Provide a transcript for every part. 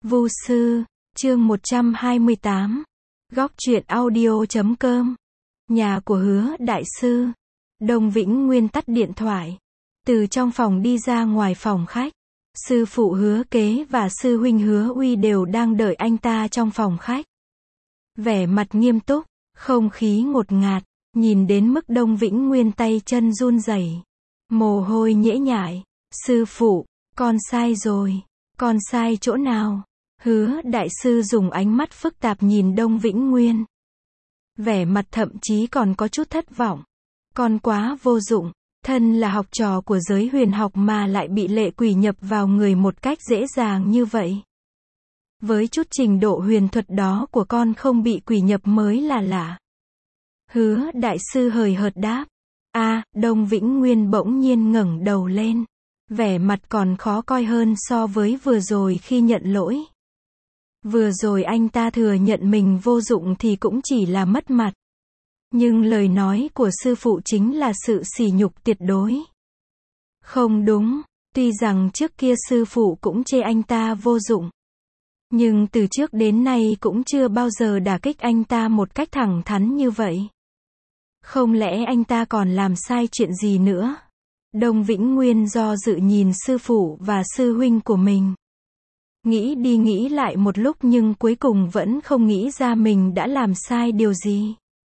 Vu sư, chương 128. Góc truyện audio.com. Nhà của Hứa đại sư. Đông Vĩnh Nguyên tắt điện thoại. Từ trong phòng đi ra ngoài phòng khách. Sư phụ Hứa Kế và sư huynh Hứa Uy đều đang đợi anh ta trong phòng khách. Vẻ mặt nghiêm túc, không khí ngột ngạt, nhìn đến mức Đông Vĩnh Nguyên tay chân run rẩy, mồ hôi nhễ nhại. Sư phụ, con sai rồi. Con sai chỗ nào? Hứa đại sư dùng ánh mắt phức tạp nhìn Đông Vĩnh Nguyên. Vẻ mặt thậm chí còn có chút thất vọng. Con quá vô dụng, thân là học trò của giới huyền học mà lại bị lệ quỷ nhập vào người một cách dễ dàng như vậy. Với chút trình độ huyền thuật đó của con không bị quỷ nhập mới là lạ. Hứa đại sư hời hợt đáp. Đông Vĩnh Nguyên bỗng nhiên ngẩng đầu lên. Vẻ mặt còn khó coi hơn so với vừa rồi khi nhận lỗi. Vừa rồi anh ta thừa nhận mình vô dụng thì cũng chỉ là mất mặt. Nhưng lời nói của sư phụ chính là sự sỉ nhục tuyệt đối. Không đúng, tuy rằng trước kia sư phụ cũng chê anh ta vô dụng. Nhưng từ trước đến nay cũng chưa bao giờ đả kích anh ta một cách thẳng thắn như vậy. Không lẽ anh ta còn làm sai chuyện gì nữa? Đông Vĩnh Nguyên do dự nhìn sư phụ và sư huynh của mình. Nghĩ đi nghĩ lại một lúc nhưng cuối cùng vẫn không nghĩ ra mình đã làm sai điều gì.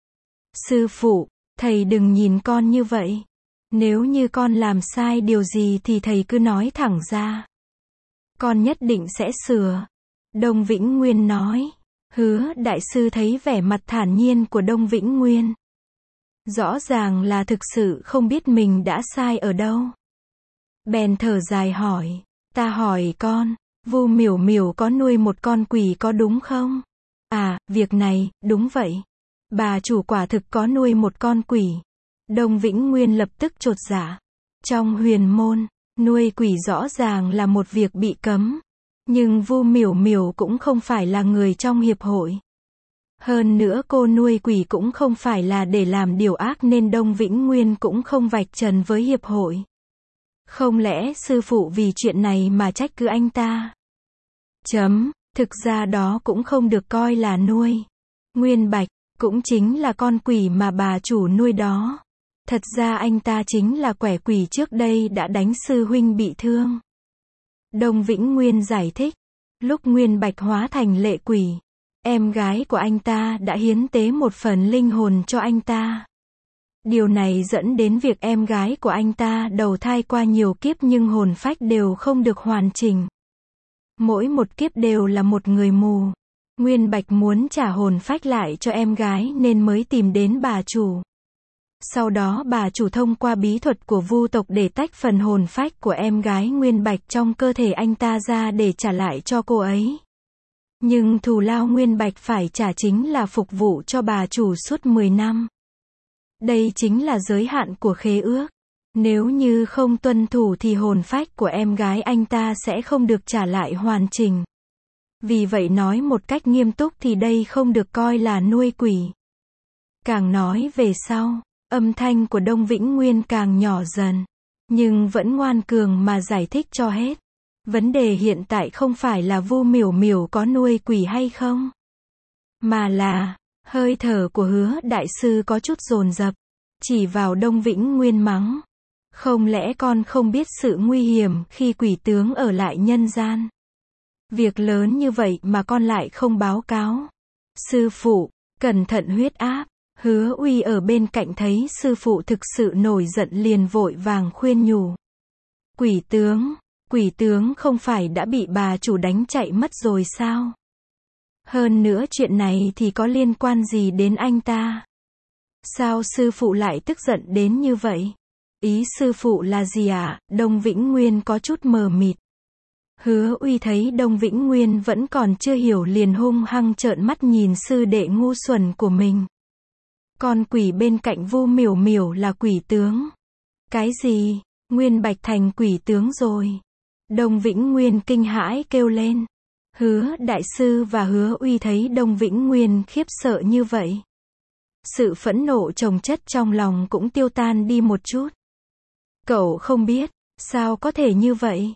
Sư phụ, thầy đừng nhìn con như vậy. Nếu như con làm sai điều gì thì thầy cứ nói thẳng ra. Con nhất định sẽ sửa. Đông Vĩnh Nguyên nói. Hứa đại sư thấy vẻ mặt thản nhiên của Đông Vĩnh Nguyên. Rõ ràng là thực sự không biết mình đã sai ở đâu. Bèn thở dài hỏi. Ta hỏi con, Vu Miểu Miểu có nuôi một con quỷ có đúng không? Việc này, đúng vậy. Bà chủ quả thực có nuôi một con quỷ. Đông Vĩnh Nguyên lập tức chột dạ. Trong huyền môn, nuôi quỷ rõ ràng là một việc bị cấm. Nhưng Vu Miểu Miểu cũng không phải là người trong hiệp hội. Hơn nữa cô nuôi quỷ cũng không phải là để làm điều ác nên Đông Vĩnh Nguyên cũng không vạch trần với hiệp hội. Không lẽ sư phụ vì chuyện này mà trách cứ anh ta? Thực ra đó cũng không được coi là nuôi. Nguyên Bạch, cũng chính là con quỷ mà bà chủ nuôi đó. Thật ra anh ta chính là quẻ quỷ trước đây đã đánh sư huynh bị thương. Đông Vĩnh Nguyên giải thích. Lúc Nguyên Bạch hóa thành lệ quỷ, em gái của anh ta đã hiến tế một phần linh hồn cho anh ta. Điều này dẫn đến việc em gái của anh ta đầu thai qua nhiều kiếp nhưng hồn phách đều không được hoàn chỉnh. Mỗi một kiếp đều là một người mù. Nguyên Bạch muốn trả hồn phách lại cho em gái nên mới tìm đến bà chủ. Sau đó bà chủ thông qua bí thuật của Vu tộc để tách phần hồn phách của em gái Nguyên Bạch trong cơ thể anh ta ra để trả lại cho cô ấy. Nhưng thù lao Nguyên Bạch phải trả chính là phục vụ cho bà chủ suốt 10 năm. Đây chính là giới hạn của khế ước. Nếu như không tuân thủ thì hồn phách của em gái anh ta sẽ không được trả lại hoàn chỉnh. Vì vậy nói một cách nghiêm túc thì đây không được coi là nuôi quỷ. Càng nói về sau, âm thanh của Đông Vĩnh Nguyên càng nhỏ dần. Nhưng vẫn ngoan cường mà giải thích cho hết. Vấn đề hiện tại không phải là Vu Miểu Miểu có nuôi quỷ hay không. Mà là, hơi thở của Hứa đại sư có chút dồn dập. Chỉ vào Đông Vĩnh Nguyên mắng. Không lẽ con không biết sự nguy hiểm khi quỷ tướng ở lại nhân gian? Việc lớn như vậy mà con lại không báo cáo. Sư phụ, cẩn thận huyết áp. Hứa Uy ở bên cạnh thấy sư phụ thực sự nổi giận liền vội vàng khuyên nhủ. Quỷ tướng không phải đã bị bà chủ đánh chạy mất rồi sao? Hơn nữa chuyện này thì có liên quan gì đến anh ta? Sao sư phụ lại tức giận đến như vậy? Ý sư phụ là gì ạ? Đông Vĩnh Nguyên có chút mờ mịt. Hứa Uy thấy Đông Vĩnh Nguyên vẫn còn chưa hiểu liền hung hăng trợn mắt nhìn sư đệ ngu xuẩn của mình. Con quỷ bên cạnh Vu Miểu Miểu là quỷ tướng. Cái gì? Nguyên Bạch thành quỷ tướng rồi. Đông Vĩnh Nguyên kinh hãi kêu lên. Hứa đại sư và Hứa Uy thấy Đông Vĩnh Nguyên khiếp sợ như vậy. Sự phẫn nộ chồng chất trong lòng cũng tiêu tan đi một chút. Cậu không biết, sao có thể như vậy?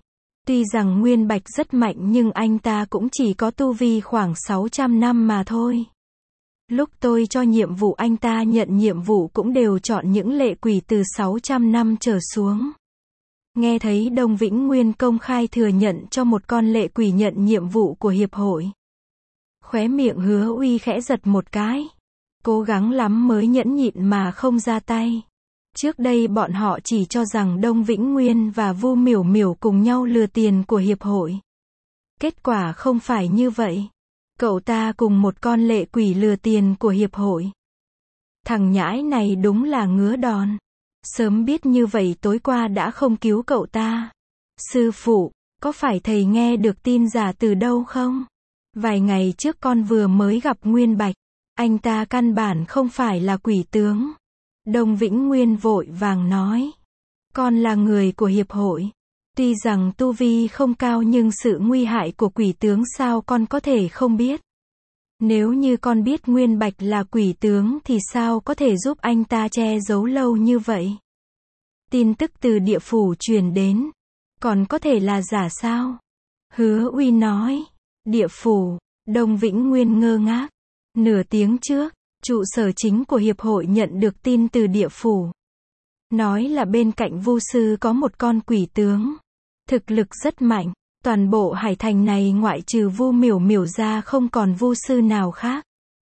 Tuy rằng Nguyên Bạch rất mạnh nhưng anh ta cũng chỉ có tu vi khoảng 600 năm mà thôi. Lúc tôi cho nhiệm vụ anh ta nhận nhiệm vụ cũng đều chọn những lệ quỷ từ 600 năm trở xuống. Nghe thấy Đông Vĩnh Nguyên công khai thừa nhận cho một con lệ quỷ nhận nhiệm vụ của hiệp hội. Khóe miệng Hứa Uy khẽ giật một cái. Cố gắng lắm mới nhẫn nhịn mà không ra tay. Trước đây bọn họ chỉ cho rằng Đông Vĩnh Nguyên và Vu Miểu Miểu cùng nhau lừa tiền của hiệp hội. Kết quả không phải như vậy. Cậu ta cùng một con lệ quỷ lừa tiền của hiệp hội. Thằng nhãi này đúng là ngứa đòn. Sớm biết như vậy tối qua đã không cứu cậu ta. Sư phụ, có phải thầy nghe được tin giả từ đâu không? Vài ngày trước con vừa mới gặp Nguyên Bạch. Anh ta căn bản không phải là quỷ tướng. Đông Vĩnh Nguyên vội vàng nói. Con là người của hiệp hội. Tuy rằng tu vi không cao nhưng sự nguy hại của quỷ tướng sao con có thể không biết. Nếu như con biết Nguyên Bạch là quỷ tướng thì sao có thể giúp anh ta che giấu lâu như vậy? Tin tức từ địa phủ truyền đến. Còn có thể là giả sao? Hứa Uy nói. Địa phủ. Đông Vĩnh Nguyên ngơ ngác. Nửa tiếng trước, trụ sở chính của hiệp hội nhận được tin từ địa phủ. Nói là bên cạnh Vu sư có một con quỷ tướng. Thực lực rất mạnh. Toàn bộ hải thành này ngoại trừ Vu Miểu Miểu ra không còn Vu sư nào khác.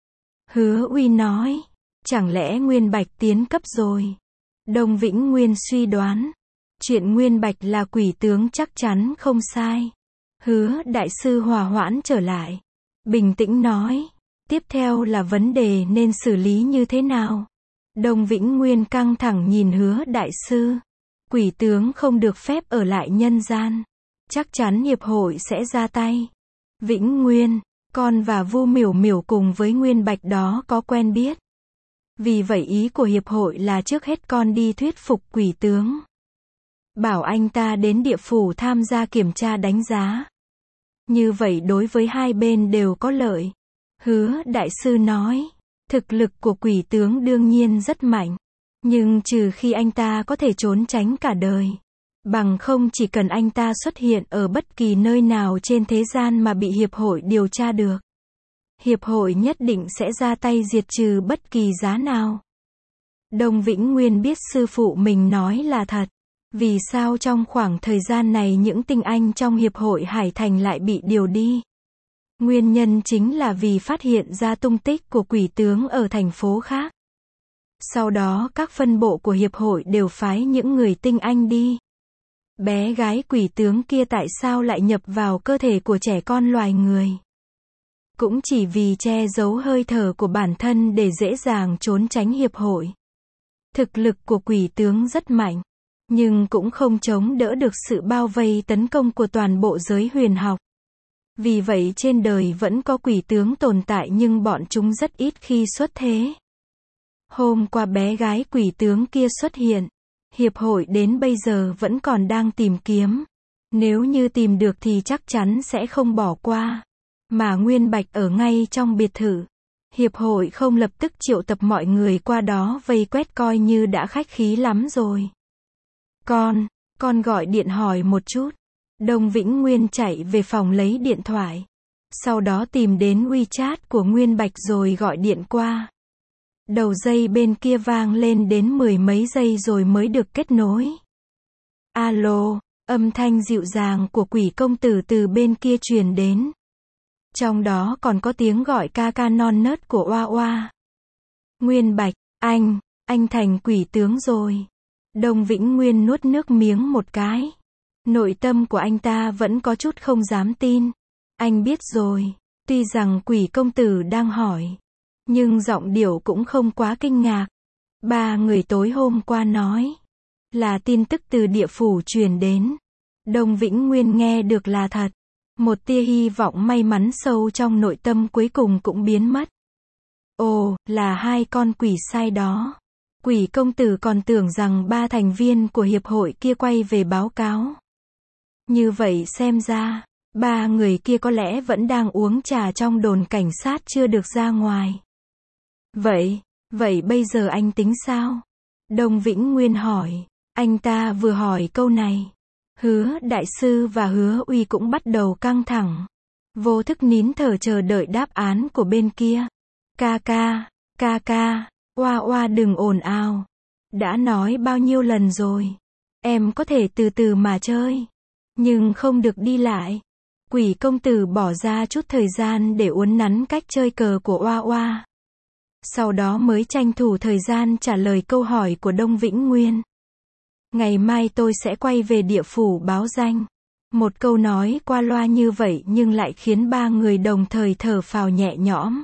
Hứa Uy nói. Chẳng lẽ Nguyên Bạch tiến cấp rồi? Đông Vĩnh Nguyên suy đoán. Chuyện Nguyên Bạch là quỷ tướng chắc chắn không sai. Hứa đại sư hòa hoãn trở lại. Bình tĩnh nói. Tiếp theo là vấn đề nên xử lý như thế nào? Đông Vĩnh Nguyên căng thẳng nhìn Hứa đại sư. Quỷ tướng không được phép ở lại nhân gian. Chắc chắn hiệp hội sẽ ra tay. Vĩnh Nguyên, con và Vu Miểu Miểu cùng với Nguyên Bạch đó có quen biết. Vì vậy ý của hiệp hội là trước hết con đi thuyết phục quỷ tướng. Bảo anh ta đến địa phủ tham gia kiểm tra đánh giá. Như vậy đối với hai bên đều có lợi. Hứa đại sư nói. Thực lực của quỷ tướng đương nhiên rất mạnh. Nhưng trừ khi anh ta có thể trốn tránh cả đời. Bằng không chỉ cần anh ta xuất hiện ở bất kỳ nơi nào trên thế gian mà bị hiệp hội điều tra được. Hiệp hội nhất định sẽ ra tay diệt trừ bất kỳ giá nào. Đông Vĩnh Nguyên biết sư phụ mình nói là thật. Vì sao trong khoảng thời gian này những tinh anh trong hiệp hội Hải Thành lại bị điều đi? Nguyên nhân chính là vì phát hiện ra tung tích của quỷ tướng ở thành phố khác. Sau đó các phân bộ của hiệp hội đều phái những người tinh anh đi. Bé gái quỷ tướng kia tại sao lại nhập vào cơ thể của trẻ con loài người? Cũng chỉ vì che giấu hơi thở của bản thân để dễ dàng trốn tránh hiệp hội. Thực lực của quỷ tướng rất mạnh, nhưng cũng không chống đỡ được sự bao vây tấn công của toàn bộ giới huyền học. Vì vậy trên đời vẫn có quỷ tướng tồn tại nhưng bọn chúng rất ít khi xuất thế. Hôm qua bé gái quỷ tướng kia xuất hiện. Hiệp hội đến bây giờ vẫn còn đang tìm kiếm. Nếu như tìm được thì chắc chắn sẽ không bỏ qua. Mà Nguyên Bạch ở ngay trong biệt thự. Hiệp hội không lập tức triệu tập mọi người qua đó vây quét coi như đã khách khí lắm rồi. Con gọi điện hỏi một chút. Đông Vĩnh Nguyên chạy về phòng lấy điện thoại. Sau đó tìm đến WeChat của Nguyên Bạch rồi gọi điện qua. Đầu dây bên kia vang lên đến 10 mấy giây rồi mới được kết nối. Alo, âm thanh dịu dàng của Quỷ công tử từ bên kia truyền đến. Trong đó còn có tiếng gọi ca ca non nớt của Oa Oa. Nguyên Bạch, anh thành quỷ tướng rồi. Đông Vĩnh Nguyên nuốt nước miếng một cái. Nội tâm của anh ta vẫn có chút không dám tin. Anh biết rồi, tuy rằng Quỷ công tử đang hỏi. Nhưng giọng điệu cũng không quá kinh ngạc. Ba người tối hôm qua nói. Là tin tức từ địa phủ truyền đến. Đông Vĩnh Nguyên nghe được là thật. Một tia hy vọng may mắn sâu trong nội tâm cuối cùng cũng biến mất. Ồ, là hai con quỷ sai đó. Quỷ công tử còn tưởng rằng ba thành viên của hiệp hội kia quay về báo cáo. Như vậy xem ra, ba người kia có lẽ vẫn đang uống trà trong đồn cảnh sát chưa được ra ngoài. Vậy bây giờ anh tính sao? Đông Vĩnh Nguyên hỏi. Anh ta vừa hỏi câu này. Hứa đại sư và Hứa Uy cũng bắt đầu căng thẳng. Vô thức nín thở chờ đợi đáp án của bên kia. Ca ca, oa oa đừng ồn ào. Đã nói bao nhiêu lần rồi. Em có thể từ từ mà chơi. Nhưng không được đi lại. Quỷ công tử bỏ ra chút thời gian để uốn nắn cách chơi cờ của oa oa. Sau đó mới tranh thủ thời gian trả lời câu hỏi của Đông Vĩnh Nguyên. Ngày mai tôi sẽ quay về địa phủ báo danh. Một câu nói qua loa như vậy nhưng lại khiến ba người đồng thời thở phào nhẹ nhõm.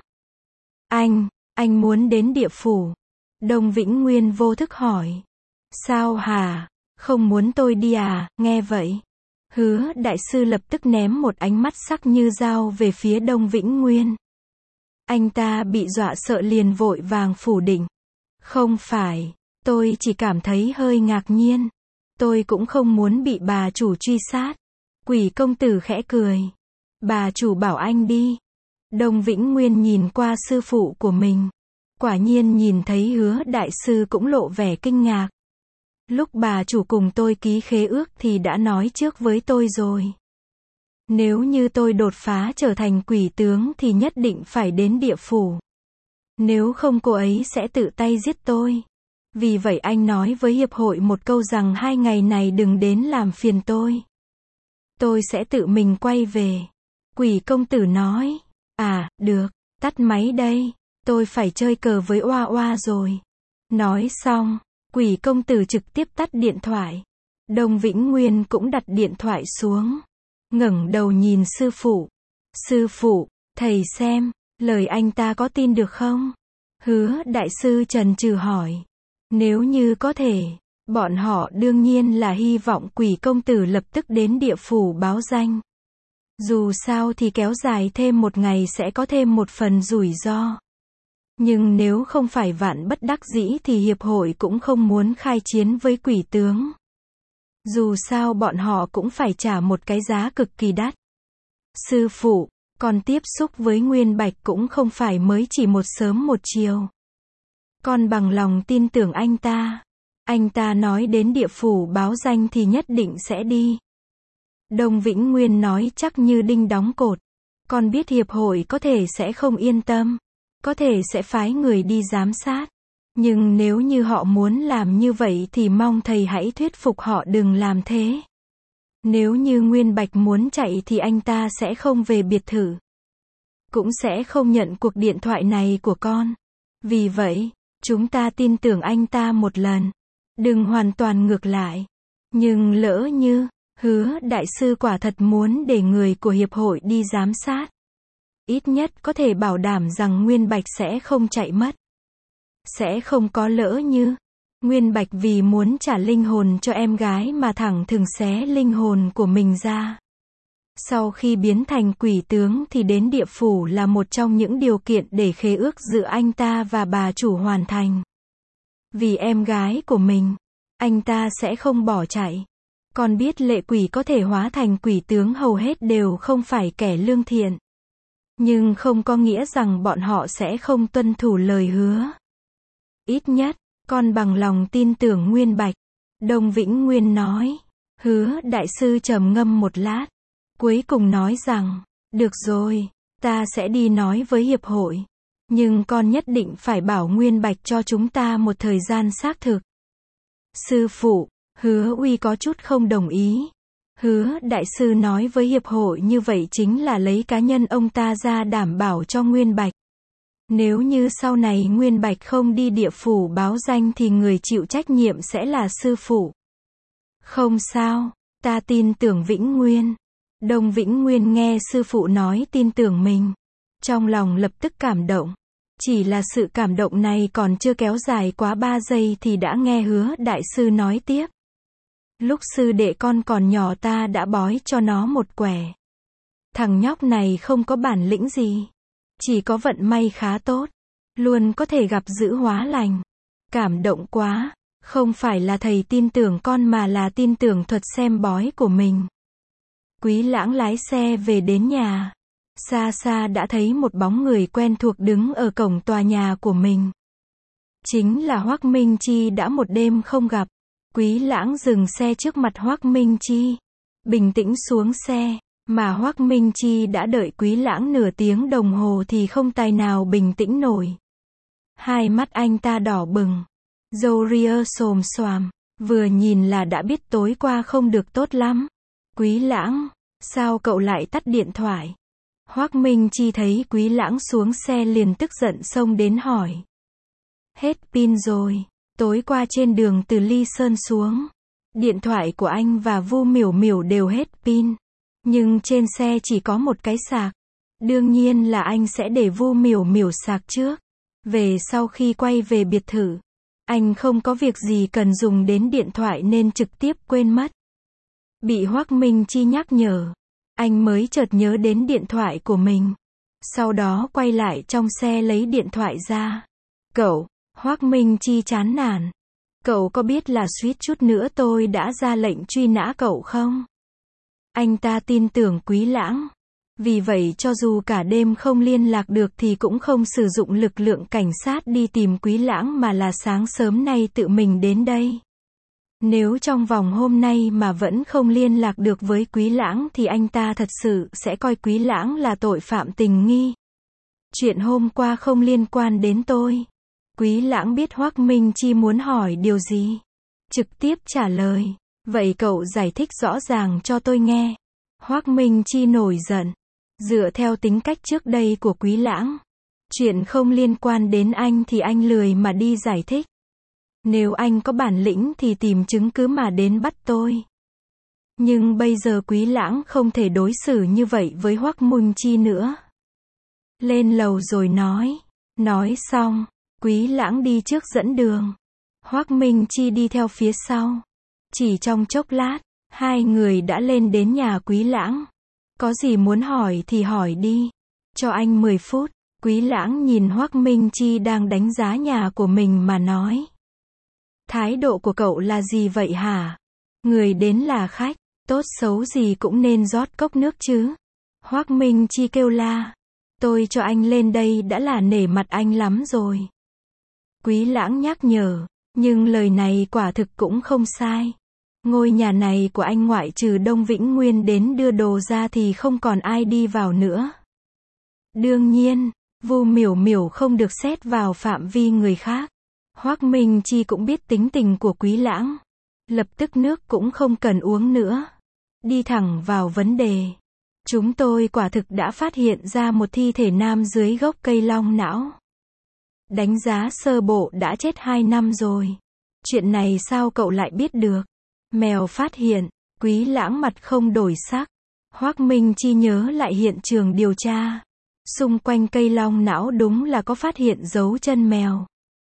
Anh muốn đến địa phủ? Đông Vĩnh Nguyên vô thức hỏi. Sao hả? Không muốn tôi đi à? Nghe vậy, Hứa đại sư lập tức ném một ánh mắt sắc như dao về phía Đông Vĩnh Nguyên. Anh ta bị dọa sợ liền vội vàng phủ định. Không phải, tôi chỉ cảm thấy hơi ngạc nhiên. Tôi cũng không muốn bị bà chủ truy sát. Quỷ công tử khẽ cười. Bà chủ bảo anh đi. Đông Vĩnh Nguyên nhìn qua sư phụ của mình. Quả nhiên nhìn thấy Hứa đại sư cũng lộ vẻ kinh ngạc. Lúc bà chủ cùng tôi ký khế ước thì đã nói trước với tôi rồi. Nếu như tôi đột phá trở thành quỷ tướng thì nhất định phải đến địa phủ. Nếu không cô ấy sẽ tự tay giết tôi. Vì vậy anh nói với hiệp hội một câu rằng 2 ngày này đừng đến làm phiền tôi. Tôi sẽ tự mình quay về. Quỷ công tử nói. À, được, tắt máy đây. Tôi phải chơi cờ với oa oa rồi. Nói xong, quỷ công tử trực tiếp tắt điện thoại. Đông Vĩnh Nguyên cũng đặt điện thoại xuống. Ngẩng đầu nhìn sư phụ. Sư phụ, thầy xem, lời anh ta có tin được không? Hứa đại sư chần chừ hỏi. Nếu như có thể, bọn họ đương nhiên là hy vọng quỷ công tử lập tức đến địa phủ báo danh. Dù sao thì kéo dài thêm 1 ngày sẽ có thêm một phần rủi ro. Nhưng nếu không phải vạn bất đắc dĩ thì hiệp hội cũng không muốn khai chiến với quỷ tướng. Dù sao bọn họ cũng phải trả một cái giá cực kỳ đắt. Sư phụ, con tiếp xúc với Nguyên Bạch cũng không phải mới chỉ một sớm một chiều. Con bằng lòng tin tưởng anh ta. Anh ta nói đến địa phủ báo danh thì nhất định sẽ đi. Đông Vĩnh Nguyên nói chắc như đinh đóng cột. Con biết hiệp hội có thể sẽ không yên tâm. Có thể sẽ phái người đi giám sát. Nhưng nếu như họ muốn làm như vậy thì mong thầy hãy thuyết phục họ đừng làm thế. Nếu như Nguyên Bạch muốn chạy thì anh ta sẽ không về biệt thự. Cũng sẽ không nhận cuộc điện thoại này của con. Vì vậy, chúng ta tin tưởng anh ta một lần. Đừng hoàn toàn ngược lại. Nhưng lỡ như, Hứa đại sư quả thật muốn để người của hiệp hội đi giám sát. Ít nhất có thể bảo đảm rằng Nguyên Bạch sẽ không chạy mất. Sẽ không có lỡ như Nguyên Bạch vì muốn trả linh hồn cho em gái mà thẳng thừng xé linh hồn của mình ra. Sau khi biến thành quỷ tướng thì đến địa phủ là một trong những điều kiện để khế ước giữa anh ta và bà chủ hoàn thành. Vì em gái của mình, anh ta sẽ không bỏ chạy. Còn biết lệ quỷ có thể hóa thành quỷ tướng hầu hết đều không phải kẻ lương thiện. Nhưng không có nghĩa rằng bọn họ sẽ không tuân thủ lời hứa. Ít nhất, con bằng lòng tin tưởng Nguyên Bạch. Đông Vĩnh Nguyên nói. Hứa đại sư trầm ngâm một lát. Cuối cùng nói rằng, được rồi, ta sẽ đi nói với hiệp hội. Nhưng con nhất định phải bảo Nguyên Bạch cho chúng ta một thời gian xác thực. Sư phụ, Hứa Uy có chút không đồng ý. Hứa đại sư nói với hiệp hội như vậy chính là lấy cá nhân ông ta ra đảm bảo cho Nguyên Bạch. Nếu như sau này Nguyên Bạch không đi địa phủ báo danh thì người chịu trách nhiệm sẽ là sư phụ. Không sao, ta tin tưởng Vĩnh Nguyên. Đông Vĩnh Nguyên nghe sư phụ nói tin tưởng mình. Trong lòng lập tức cảm động. Chỉ là sự cảm động này còn chưa kéo dài quá 3 giây thì đã nghe Hứa đại sư nói tiếp. Lúc sư đệ con còn nhỏ ta đã bói cho nó một quẻ. Thằng nhóc này không có bản lĩnh gì. Chỉ có vận may khá tốt. Luôn có thể gặp dữ hóa lành. Cảm động quá. Không phải là thầy tin tưởng con mà là tin tưởng thuật xem bói của mình. Quý Lãng lái xe về đến nhà. Xa xa đã thấy một bóng người quen thuộc đứng ở cổng tòa nhà của mình. Chính là Hoắc Minh Chi đã một đêm không gặp. Quý Lãng dừng xe trước mặt Hoắc Minh Chi. bình tĩnh xuống xe, mà Hoắc Minh Chi đã đợi Quý Lãng nửa tiếng đồng hồ thì không tài nào bình tĩnh nổi. Hai mắt anh ta đỏ bừng, râu ria xồm xoàm, vừa nhìn là đã biết tối qua không được tốt lắm. Quý Lãng, sao cậu lại tắt điện thoại? Hoắc Minh Chi thấy Quý Lãng xuống xe liền tức giận xông đến hỏi. Hết pin rồi, tối qua trên đường từ Ly Sơn xuống, điện thoại của anh và Vu Miểu Miểu đều hết pin, nhưng trên xe chỉ có một cái sạc. Đương nhiên là anh sẽ để Vu Miểu Miểu sạc trước. Về sau khi quay về biệt thự, anh không có việc gì cần dùng đến điện thoại nên trực tiếp quên mất. Bị Hoắc Minh Chi nhắc nhở, anh mới chợt nhớ đến điện thoại của mình. Sau đó quay lại trong xe lấy điện thoại ra. Cậu, Hoắc Minh Chi chán nản. Cậu có biết là suýt chút nữa tôi đã ra lệnh truy nã cậu không? Anh ta tin tưởng Quý Lãng. Vì vậy cho dù cả đêm không liên lạc được thì cũng không sử dụng lực lượng cảnh sát đi tìm Quý Lãng mà là sáng sớm nay tự mình đến đây. Nếu trong vòng hôm nay mà vẫn không liên lạc được với Quý Lãng thì anh ta thật sự sẽ coi Quý Lãng là tội phạm tình nghi. Chuyện hôm qua không liên quan đến tôi. Quý Lãng biết Hoắc Minh Chi muốn hỏi điều gì, trực tiếp trả lời. Vậy cậu giải thích rõ ràng cho tôi nghe. Hoắc Minh Chi nổi giận. Dựa theo tính cách trước đây của Quý Lãng, chuyện không liên quan đến anh thì anh lười mà đi giải thích. Nếu anh có bản lĩnh thì tìm chứng cứ mà đến bắt tôi. Nhưng bây giờ Quý Lãng không thể đối xử như vậy với Hoắc Minh Chi nữa. Lên lầu rồi nói. Nói xong, Quý Lãng đi trước dẫn đường. Hoắc Minh Chi đi theo phía sau. Chỉ trong chốc lát, hai người đã lên đến nhà Quý Lãng. Có gì muốn hỏi thì hỏi đi. Cho anh 10 phút. Quý Lãng nhìn Hoắc Minh Chi đang đánh giá nhà của mình mà nói. Thái độ của cậu là gì vậy hả? Người đến là khách, tốt xấu gì cũng nên rót cốc nước chứ. Hoắc Minh Chi kêu la. Tôi cho anh lên đây đã là nể mặt anh lắm rồi. Quý Lãng nhắc nhở, nhưng lời này quả thực cũng không sai. Ngôi nhà này của anh ngoại trừ Đông Vĩnh Nguyên đến đưa đồ ra thì không còn ai đi vào nữa. Đương nhiên, Vu Miểu Miểu không được xét vào phạm vi người khác. Hoắc Minh Chi cũng biết tính tình của Quý Lãng. Lập tức nước cũng không cần uống nữa. Đi thẳng vào vấn đề. Chúng tôi quả thực đã phát hiện ra một thi thể nam dưới gốc cây long não. Đánh giá sơ bộ đã chết 2 năm rồi. Chuyện này sao cậu lại biết được? Mèo phát hiện. Quý Lãng mặt không đổi sắc. Hoắc Minh Chi nhớ lại hiện trường điều tra. Xung quanh cây long não đúng là có phát hiện dấu chân mèo.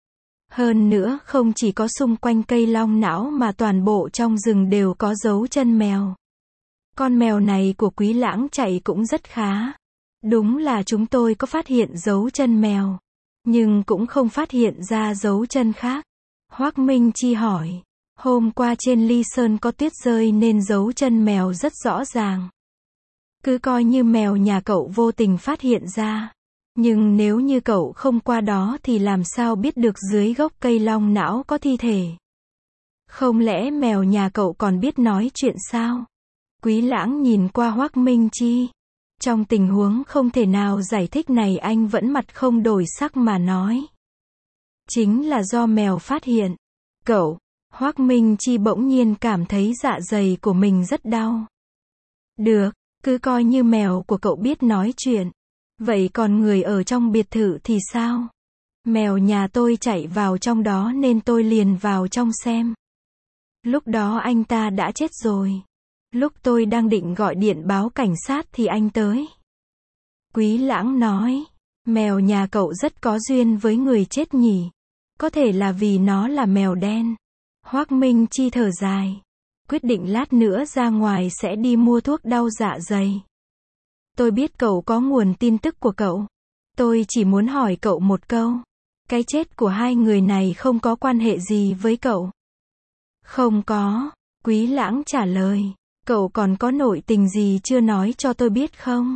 Hơn nữa không chỉ có xung quanh cây long não mà toàn bộ trong rừng đều có dấu chân mèo. Con mèo này của Quý Lãng chạy cũng rất khá. Đúng là chúng tôi có phát hiện dấu chân mèo, nhưng cũng không phát hiện ra dấu chân khác. Hoắc Minh Chi hỏi. Hôm qua trên Ly Sơn có tuyết rơi nên dấu chân mèo rất rõ ràng. Cứ coi như mèo nhà cậu vô tình phát hiện ra. Nhưng nếu như cậu không qua đó thì làm sao biết được dưới gốc cây long não có thi thể? Không lẽ mèo nhà cậu còn biết nói chuyện sao? Quý Lãng nhìn qua Hoắc Minh Chi. Trong tình huống không thể nào giải thích này anh vẫn mặt không đổi sắc mà nói. Chính là do mèo phát hiện. Cậu, Hoắc Minh Chi bỗng nhiên cảm thấy dạ dày của mình rất đau. Được, cứ coi như mèo của cậu biết nói chuyện. Vậy còn người ở trong biệt thự thì sao? Mèo nhà tôi chạy vào trong đó nên tôi liền vào trong xem. Lúc đó anh ta đã chết rồi. Lúc tôi đang định gọi điện báo cảnh sát thì anh tới. Quý Lãng nói. Mèo nhà cậu rất có duyên với người chết nhỉ. Có thể là vì nó là mèo đen. Hoắc Minh Chi thở dài. Quyết định lát nữa ra ngoài sẽ đi mua thuốc đau dạ dày. Tôi biết cậu có nguồn tin tức của cậu. Tôi chỉ muốn hỏi cậu một câu. Cái chết của hai người này không có quan hệ gì với cậu. Không có. Quý Lãng trả lời. Cậu còn có nội tình gì chưa nói cho tôi biết không?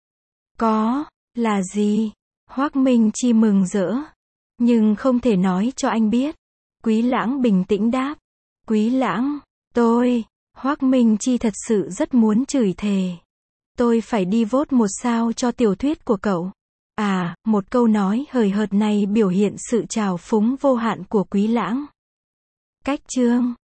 Có. Là gì? Hoắc Minh Chi mừng rỡ. Nhưng không thể nói cho anh biết. Quý Lãng bình tĩnh đáp. Quý Lãng, tôi. Hoác Minh Chi thật sự rất muốn chửi thề. Tôi phải đi vote 1 sao cho tiểu thuyết của cậu. À, một câu nói hời hợt này biểu hiện sự trào phúng vô hạn của Quý Lãng. Cách chương